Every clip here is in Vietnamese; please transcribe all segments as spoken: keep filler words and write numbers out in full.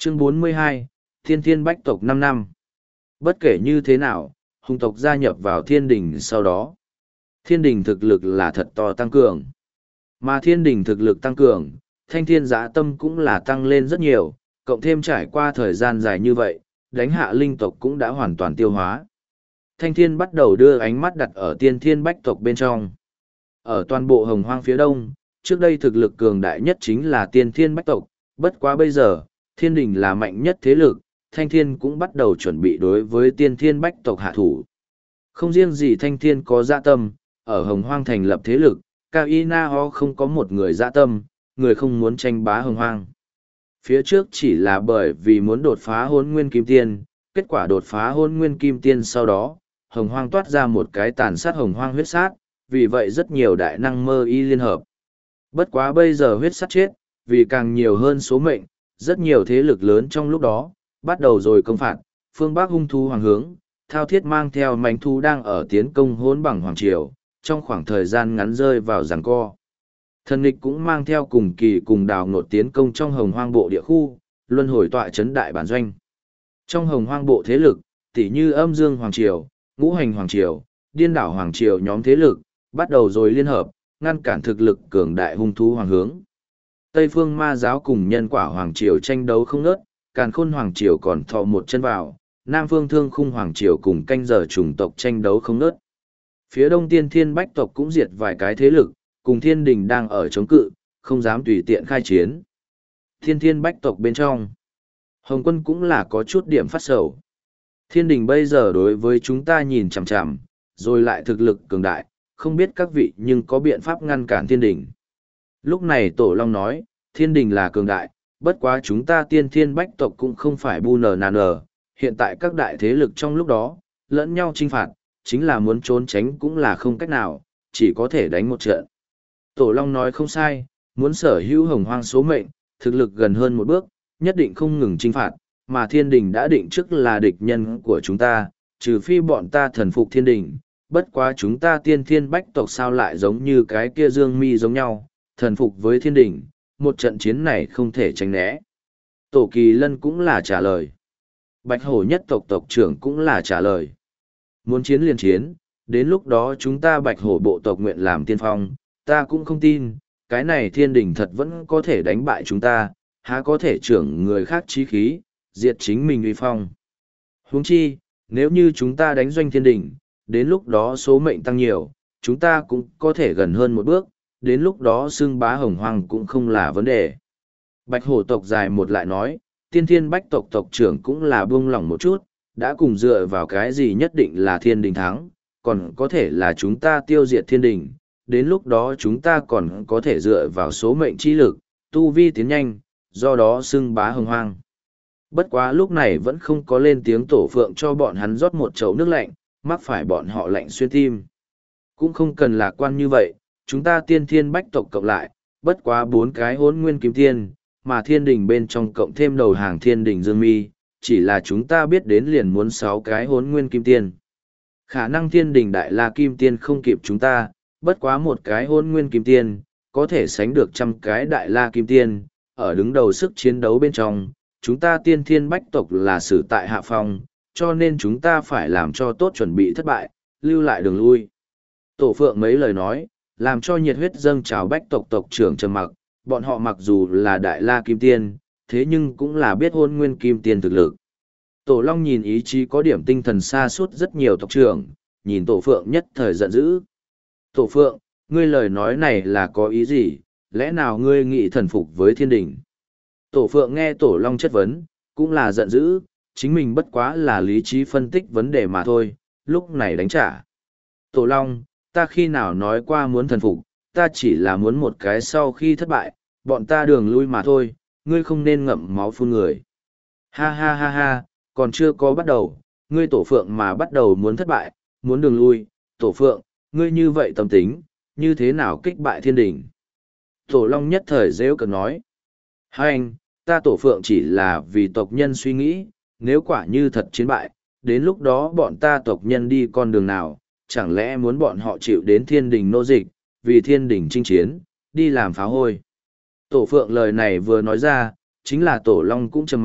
Chương bốn mươi hai, Thiên Thiên Bách tộc năm năm. Bất kể như thế nào, hùng tộc gia nhập vào thiên đình sau đó. Thiên đình thực lực là thật to tăng cường. Mà thiên đình thực lực tăng cường, thanh thiên giã tâm cũng là tăng lên rất nhiều, cộng thêm trải qua thời gian dài như vậy, đánh hạ linh tộc cũng đã hoàn toàn tiêu hóa. Thanh thiên bắt đầu đưa ánh mắt đặt ở tiên thiên bách tộc bên trong. Ở toàn bộ hồng hoang phía đông, trước đây thực lực cường đại nhất chính là tiên thiên bách tộc, bất quá bây giờ, thiên đình là mạnh nhất thế lực, thanh thiên cũng bắt đầu chuẩn bị đối với tiên thiên bách tộc hạ thủ. Không riêng gì thanh thiên có dạ tâm, ở hồng hoang thành lập thế lực, cao y na ho không có một người dạ tâm, người không muốn tranh bá hồng hoang. Phía trước chỉ là bởi vì muốn đột phá hôn nguyên kim tiên, kết quả đột phá hôn nguyên kim tiên sau đó, hồng hoang toát ra một cái tàn sát hồng hoang huyết sát, vì vậy rất nhiều đại năng mơ y liên hợp. Bất quá bây giờ huyết sát chết, vì càng nhiều hơn số mệnh, rất nhiều thế lực lớn trong lúc đó, bắt đầu rồi công phạt, phương Bắc hung thú hoàng hướng, thao thiết mang theo mánh thú đang ở tiến công hỗn bằng hoàng triều, trong khoảng thời gian ngắn rơi vào giằng co. Thần nghịch cũng mang theo cùng kỳ cùng đào ngột tiến công trong hồng hoang bộ địa khu, luân hồi tọa chấn đại bản doanh. Trong hồng hoang bộ thế lực, tỉ như âm dương hoàng triều, ngũ hành hoàng triều, điên đảo hoàng triều nhóm thế lực, bắt đầu rồi liên hợp, ngăn cản thực lực cường đại hung thú hoàng hướng. Tây phương ma giáo cùng nhân quả hoàng triều tranh đấu không ngớt, càn khôn hoàng triều còn thò một chân vào, nam phương thương khung hoàng triều cùng canh giờ chủng tộc tranh đấu không ngớt. Phía đông tiên thiên bách tộc cũng diệt vài cái thế lực, cùng thiên đình đang ở chống cự, không dám tùy tiện khai chiến. Thiên thiên bách tộc bên trong, Hồng quân cũng là có chút điểm phát sầu. Thiên đình bây giờ đối với chúng ta nhìn chằm chằm, rồi lại thực lực cường đại, không biết các vị nhưng có biện pháp ngăn cản thiên đình. Lúc này Tổ Long nói, thiên đình là cường đại, bất quá chúng ta tiên thiên bách tộc cũng không phải bu nờ nà nờ, hiện tại các đại thế lực trong lúc đó, lẫn nhau chinh phạt, chính là muốn trốn tránh cũng là không cách nào, chỉ có thể đánh một trận. Tổ Long nói không sai, muốn sở hữu hồng hoang số mệnh, thực lực gần hơn một bước, nhất định không ngừng chinh phạt, mà thiên đình đã định trước là địch nhân của chúng ta, trừ phi bọn ta thần phục thiên đình, bất quá chúng ta tiên thiên bách tộc sao lại giống như cái kia dương mi giống nhau, thần phục với thiên đình, một trận chiến này không thể tránh né. Tổ Kỳ Lân cũng là trả lời. Bạch Hổ nhất tộc tộc trưởng cũng là trả lời. Muốn chiến liền chiến, đến lúc đó chúng ta Bạch Hổ bộ tộc nguyện làm tiên phong, ta cũng không tin, cái này thiên đình thật vẫn có thể đánh bại chúng ta, há có thể trưởng người khác chí khí, diệt chính mình uy phong. Huống chi, nếu như chúng ta đánh doanh thiên đình, đến lúc đó số mệnh tăng nhiều, chúng ta cũng có thể gần hơn một bước, đến lúc đó xưng bá hồng hoang cũng không là vấn đề. Bạch Hổ tộc dài một lại nói, tiên thiên bách tộc tộc trưởng cũng là buông lỏng một chút, đã cùng dựa vào cái gì nhất định là thiên đình thắng, còn có thể là chúng ta tiêu diệt thiên đình, đến lúc đó chúng ta còn có thể dựa vào số mệnh chi lực, tu vi tiến nhanh, do đó xưng bá hồng hoang. Bất quá lúc này vẫn không có lên tiếng Tổ Phượng cho bọn hắn rót một chậu nước lạnh, mắc phải bọn họ lạnh xuyên tim. Cũng không cần lạc quan như vậy, chúng ta tiên thiên bách tộc cộng lại, bất quá bốn cái hốn nguyên kim tiên, mà thiên đình bên trong cộng thêm đầu hàng thiên đình dương mi, chỉ là chúng ta biết đến liền muốn sáu cái hốn nguyên kim tiên. Khả năng thiên đình đại la kim tiên không kịp chúng ta, bất quá một cái hôn nguyên kim tiên, có thể sánh được trăm cái đại la kim tiên, ở đứng đầu sức chiến đấu bên trong, chúng ta tiên thiên bách tộc là xử tại hạ phong, cho nên chúng ta phải làm cho tốt chuẩn bị thất bại, lưu lại đường lui. Tổ Phượng mấy lời nói, làm cho nhiệt huyết dâng trào bách tộc tộc trưởng trầm mặc, bọn họ mặc dù là đại la kim tiên, thế nhưng cũng là biết hôn nguyên kim tiên thực lực. Tổ Long nhìn ý chí có điểm tinh thần xa suốt rất nhiều tộc trưởng, nhìn Tổ Phượng nhất thời giận dữ. Tổ Phượng, ngươi lời nói này là có ý gì, lẽ nào ngươi nghĩ thần phục với thiên đình? Tổ Phượng nghe Tổ Long chất vấn, cũng là giận dữ, chính mình bất quá là lý trí phân tích vấn đề mà thôi, lúc này đánh trả. Tổ Long, ta khi nào nói qua muốn thần phục, ta chỉ là muốn một cái sau khi thất bại, bọn ta đường lui mà thôi, ngươi không nên ngậm máu phun người. Ha ha ha ha, còn chưa có bắt đầu, ngươi Tổ Phượng mà bắt đầu muốn thất bại, muốn đường lui, Tổ Phượng, ngươi như vậy tâm tính, như thế nào kích bại thiên đình? Tổ Long nhất thời rêu cực nói. Hai anh, ta Tổ Phượng chỉ là vì tộc nhân suy nghĩ, nếu quả như thật chiến bại, đến lúc đó bọn ta tộc nhân đi con đường nào, chẳng lẽ muốn bọn họ chịu đến thiên đình nô dịch, vì thiên đình chinh chiến, đi làm phá hôi. Tổ Phượng lời này vừa nói ra, chính là Tổ Long cũng trầm mặc,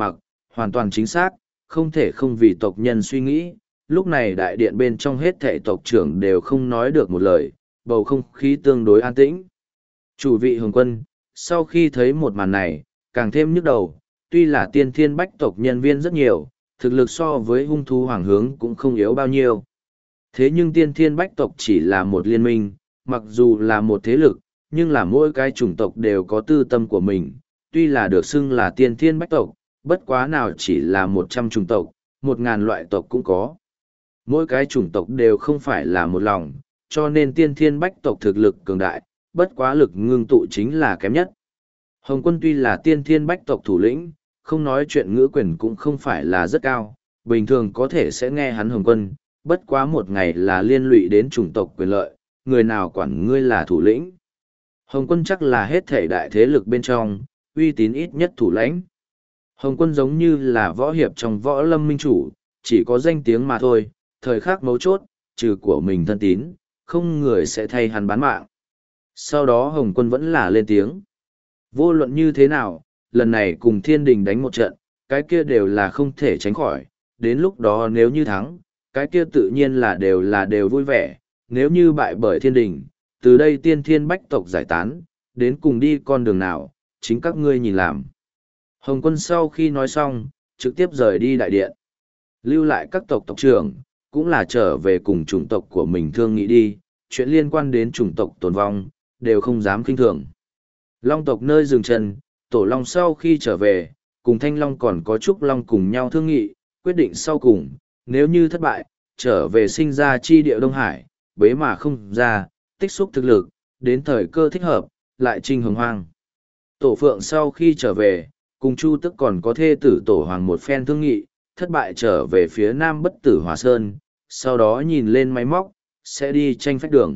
hoàn toàn chính xác, không thể không vì tộc nhân suy nghĩ. Lúc này đại điện bên trong hết thảy tộc trưởng đều không nói được một lời, bầu không khí tương đối an tĩnh. Chủ vị Hồng Quân, sau khi thấy một màn này, càng thêm nhức đầu, tuy là tiên thiên bách tộc nhân viên rất nhiều, thực lực so với hung thú hoàng hướng cũng không yếu bao nhiêu. Thế nhưng tiên thiên bách tộc chỉ là một liên minh, mặc dù là một thế lực, nhưng là mỗi cái chủng tộc đều có tư tâm của mình, tuy là được xưng là tiên thiên bách tộc, bất quá nào chỉ là một trăm chủng tộc, một ngàn loại tộc cũng có. Mỗi cái chủng tộc đều không phải là một lòng, cho nên tiên thiên bách tộc thực lực cường đại, bất quá lực ngưng tụ chính là kém nhất. Hồng Quân tuy là tiên thiên bách tộc thủ lĩnh, không nói chuyện ngữ quyền cũng không phải là rất cao, bình thường có thể sẽ nghe hắn Hồng Quân, bất quá một ngày là liên lụy đến chủng tộc quyền lợi, người nào quản ngươi là thủ lĩnh. Hồng Quân chắc là hết thể đại thế lực bên trong, uy tín ít nhất thủ lãnh. Hồng Quân giống như là võ hiệp trong võ lâm minh chủ, chỉ có danh tiếng mà thôi, thời khắc mấu chốt, trừ của mình thân tín, không người sẽ thay hắn bán mạng. Sau đó Hồng Quân vẫn là lên tiếng. Vô luận như thế nào, lần này cùng thiên đình đánh một trận, cái kia đều là không thể tránh khỏi, đến lúc đó nếu như thắng, cái kia tự nhiên là đều là đều vui vẻ, nếu như bại bởi thiên đình, từ đây tiên thiên bách tộc giải tán, đến cùng đi con đường nào, chính các ngươi nhìn làm. Hồng Quân sau khi nói xong, trực tiếp rời đi đại điện. Lưu lại các tộc tộc trưởng, cũng là trở về cùng chủng tộc của mình thương nghị đi, chuyện liên quan đến chủng tộc tồn vong, đều không dám kinh thường. Long tộc nơi dừng chân, Tổ Long sau khi trở về, cùng Thanh Long còn có Trúc Long cùng nhau thương nghị, quyết định sau cùng, nếu như thất bại, trở về sinh ra chi địa Đông Hải, bế mà không ra, tích xúc thực lực, đến thời cơ thích hợp, lại trinh hồng hoang. Tổ Phượng sau khi trở về, cùng Chu Tức còn có thê tử Tổ Hoàng một phen thương nghị, thất bại trở về phía Nam Bất Tử Hòa Sơn, sau đó nhìn lên máy móc, sẽ đi tranh phách đường.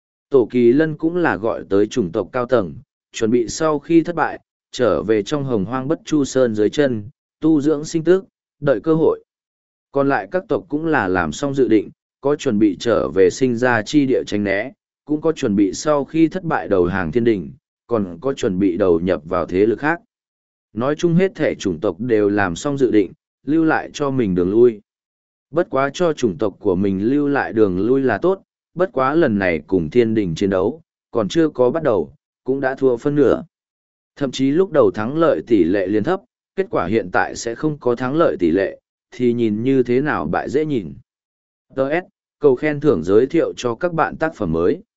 Tổ Kỳ Lân cũng là gọi tới chủng tộc cao tầng, chuẩn bị sau khi thất bại, trở về trong hồng hoang Bất Chu Sơn dưới chân, tu dưỡng sinh tức, đợi cơ hội. Còn lại các tộc cũng là làm xong dự định, có chuẩn bị trở về sinh ra chi địa tránh né, cũng có chuẩn bị sau khi thất bại đầu hàng thiên đình, còn có chuẩn bị đầu nhập vào thế lực khác. Nói chung hết thể chủng tộc đều làm xong dự định, lưu lại cho mình đường lui. Bất quá cho chủng tộc của mình lưu lại đường lui là tốt, bất quá lần này cùng thiên đình chiến đấu, còn chưa có bắt đầu, cũng đã thua phân nửa. Thậm chí lúc đầu thắng lợi tỷ lệ liên thấp, kết quả hiện tại sẽ không có thắng lợi tỷ lệ, thì nhìn như thế nào bại dễ nhìn. đê ét, cầu khen thưởng giới thiệu cho các bạn tác phẩm mới.